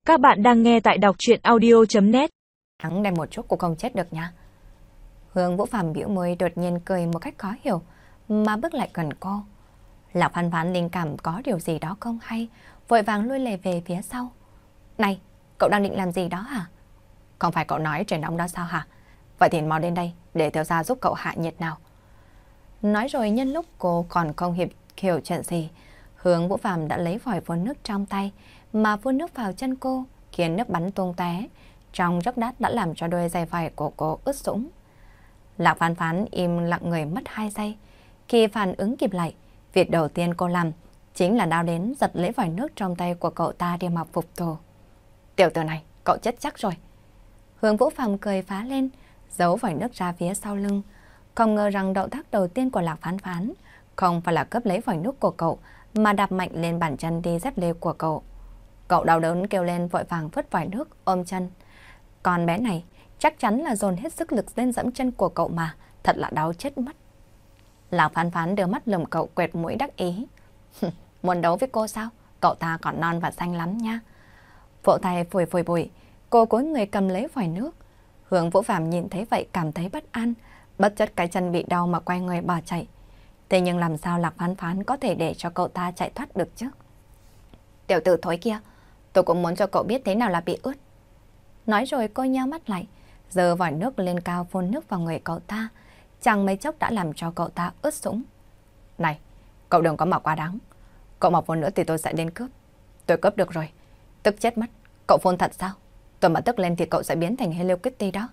Các bạn đang nghe tại đọc truyện audio.net. Thắng đây một chút cũng không chết được nha. Hướng Vũ Phàm bĩu môi đột nhiên cười một cách khó hiểu mà bước lại gần cô. Lạc Phán Phán linh cảm có điều gì đó không hay, vội vàng lui lề về phía sau. Này, cậu đang định làm gì đó hả? Không phải cậu nói trời nóng đó sao hả? Vậy thì mau đến đây để tiểu gia giúp cậu hạ nhiệt nào. Nói rồi nhân lúc cô còn không hiểu chuyện gì, Hướng Vũ Phàm đã lấy vòi phun nước trong tay mà phun nước vào chân cô, khiến nước bắn tung tóe. Trong chốc lát đã làm cho đôi giày vải của cô ướt sũng. Lạc Phán Phán im lặng người mất 2 giây. Khi phản ứng kịp lại, việc đầu tiên cô làm chính là đao đến giật lấy vòi nước trong tay của cậu ta đi mặc phục thù. Tiểu tử này, cậu chết chắc rồi. Hướng Vũ Phàm cười phá lên, giấu vòi nước ra phía sau lưng. Không ngờ rằng động tác đầu tiên của Lạc Phán Phán không phải là cướp lấy vòi nước của cậu, mà đạp mạnh lên bàn chân đi dép lê của cậu. Cậu đau đớn kêu lên vội vàng vứt vòi nước ôm chân. Con bé này chắc chắn là dồn hết sức lực lên dẫm chân của cậu mà, thật là đau chết mất. Lạc Phán Phán đưa mắt lườm cậu quẹt mũi đắc ý. Muốn đấu với cô sao? Cậu ta còn non và xanh lắm nha. Vỗ tay phủi phủi bụi, cô cúi người cầm lấy vòi nước. Hướng Vũ Phàm nhìn thấy vậy cảm thấy bất an, bất chấp cái chân bị đau mà quay người bỏ chạy. Thế nhưng làm sao Lạc Phán Phán có thể để cho cậu ta chạy thoát được chứ? Tiểu tử thối kia, tôi cũng muốn cho cậu biết thế nào là bị ướt. Nói rồi cô nheo mắt lại, giơ vòi nước lên cao phun nước vào người cậu ta. Chẳng mấy chốc đã làm cho cậu ta ướt sũng. Này, cậu đừng có mà quá đáng. Cậu mà phun nữa thì tôi sẽ đến cướp. Tôi cướp được rồi. Tức chết mất. Cậu phun thật sao? Tôi mà tức lên thì cậu sẽ biến thành Hello Kitty đó.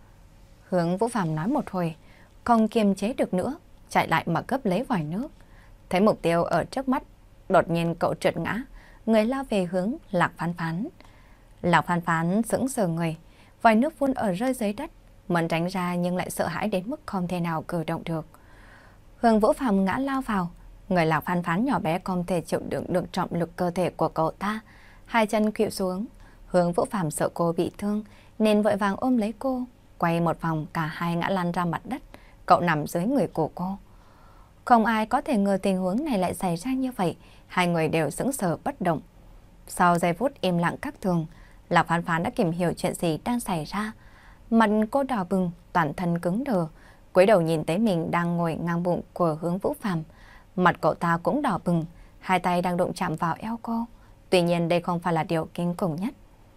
Hướng Vũ Phàm nói một hồi, không kiềm chế được nữa, chạy lại mà cướp lấy vòi nước. Thấy mục tiêu ở trước mắt, đột nhiên cậu trượt ngã, người lao về hướng Lạc Phán Phán. Lạc Phán Phán sững sờ người, vòi nước phun ở rơi dưới đất, muốn tránh ra nhưng lại sợ hãi đến mức không thể nào cử động được. Hướng Vũ Phàm ngã lao vào, người Lạc Phán Phán nhỏ bé không thể chịu đựng được trọng lực cơ thể của cậu ta, hai chân khuỵu xuống. Hướng Vũ Phàm sợ cô bị thương nên vội vàng ôm lấy cô, quay một vòng cả hai ngã lăn ra mặt đất, cậu nằm dưới người của cô. Không ai có thể ngờ tình huống này lại xảy ra như vậy, hai người đều sững sờ bất động. Sau giây phút im lặng các thường, Lạc Phán Phán đã kìm hiểu chuyện gì đang xảy ra. Mặt cô đỏ bừng, toàn thân cứng đờ, cúi đầu nhìn thấy mình đang ngồi ngang bụng của Hướng Vũ Phàm. Mặt cậu ta cũng đỏ bừng, hai tay đang đụng chạm vào eo cô. Tuy nhiên đây không phải là điều kinh khủng nhất.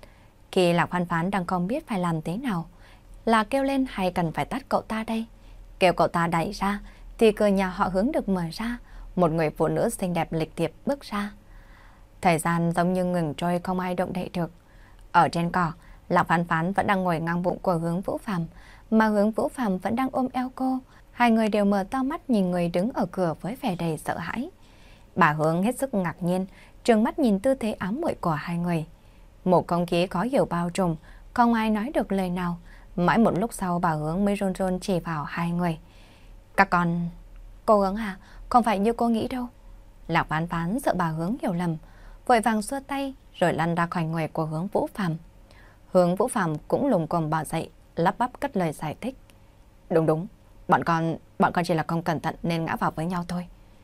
Khi Lạc Phán Phán đang không biết phải làm thế nào, là kêu lên hay cần phải tát cậu ta đây? Kêu cậu ta đẩy ra, thì cửa nhà họ Hướng được mở ra, một người phụ nữ xinh đẹp lịch thiệp bước ra. Thời gian giống như ngừng trôi không ai động đậy được. Ở trên cỏ, Lạc Phán Phán vẫn đang ngồi ngang bụng của Hướng Vũ Phàm, mà Hướng Vũ Phàm vẫn đang ôm eo cô. Hai người đều mở to mắt nhìn người đứng ở cửa với vẻ đầy sợ hãi. Bà Hướng hết sức ngạc nhiên, trừng mắt nhìn tư thế ám muội của hai người. Một không khí khó hiểu bao trùm, không ai nói được lời nào. Mãi một lúc sau bà Hướng mới run run chỉ vào hai người. Các con... Cô Hướng à, không phải như cô nghĩ đâu. Lạc Phán Phán sợ bà Hướng hiểu lầm, vội vàng xua tay rồi lăn ra khỏi người của Hướng Vũ Phàm. Hướng Vũ Phàm cũng lùng cồm bò dậy, lắp bắp cất lời giải thích. Đúng, bọn con chỉ là không cẩn thận nên ngã vào với nhau thôi.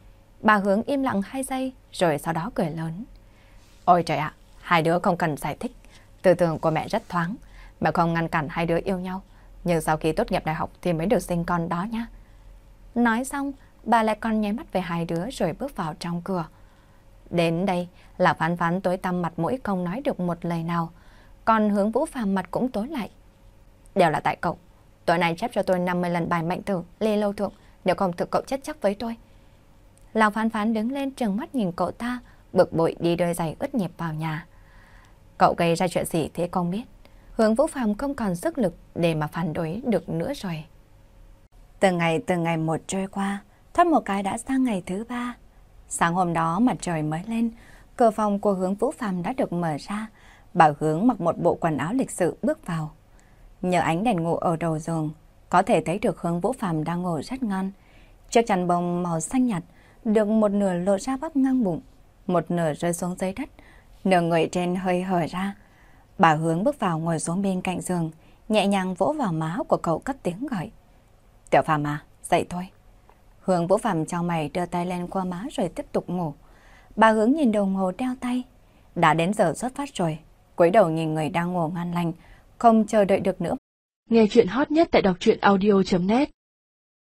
Bà Hướng im lặng 2 giây rồi sau đó cười lớn. Ôi trời ạ, hai đứa không cần giải thích. Tư tưởng của mẹ rất thoáng, mẹ không ngăn cản hai đứa yêu nhau, nhưng sau khi tốt nghiệp đại học thì mới được sinh con đó nhá. Nói xong, bà lại còn nháy mắt về hai đứa rồi bước vào trong cửa. Đến đây, Lạc Phán Phán tối tăm mặt mũi không nói được một lời nào, còn Hướng Vũ Phàm mặt cũng tối lại. Đều là tại cậu, tối nay chép cho tôi 50 lần bài mệnh tử, Lê Lâu Thượng, nếu không thực cậu chết chắc với tôi. Lạc Phán Phán đứng lên trừng mắt nhìn cậu ta, bực bội đi đôi giày ướt nhẹp vào nhà. Cậu gây ra chuyện gì thế không biết. Hướng Vũ Phàm không còn sức lực để mà phản đối được nữa rồi. Từng ngày một trôi qua, thoát một cái đã sang ngày thứ 3. Sáng hôm đó mặt trời mới lên, cửa phòng của Hướng Vũ Phàm đã được mở ra. Bà Hướng mặc một bộ quần áo lịch sự bước vào. Nhờ ánh đèn ngủ ở đầu giường, có thể thấy được Hướng Vũ Phàm đang ngủ rất ngon. Chiếc chăn bông màu xanh nhạt được một nửa lộ ra bắp ngang bụng, một nửa rơi xuống dưới đất, nửa người trên hơi hở ra. Bà Hướng bước vào ngồi xuống bên cạnh giường, nhẹ nhàng vỗ vào má của cậu cất tiếng gọi. Tiểu Phàm à, dậy thôi. Hướng Vũ Phàm chau mày đưa tay lên qua má rồi tiếp tục ngủ. Bà Hướng nhìn đồng hồ đeo tay. Đã đến giờ xuất phát rồi. cúi đầu nhìn người đang ngủ ngon lành, không chờ đợi được nữa. Nghe chuyện hot nhất tại đọc truyện audio.net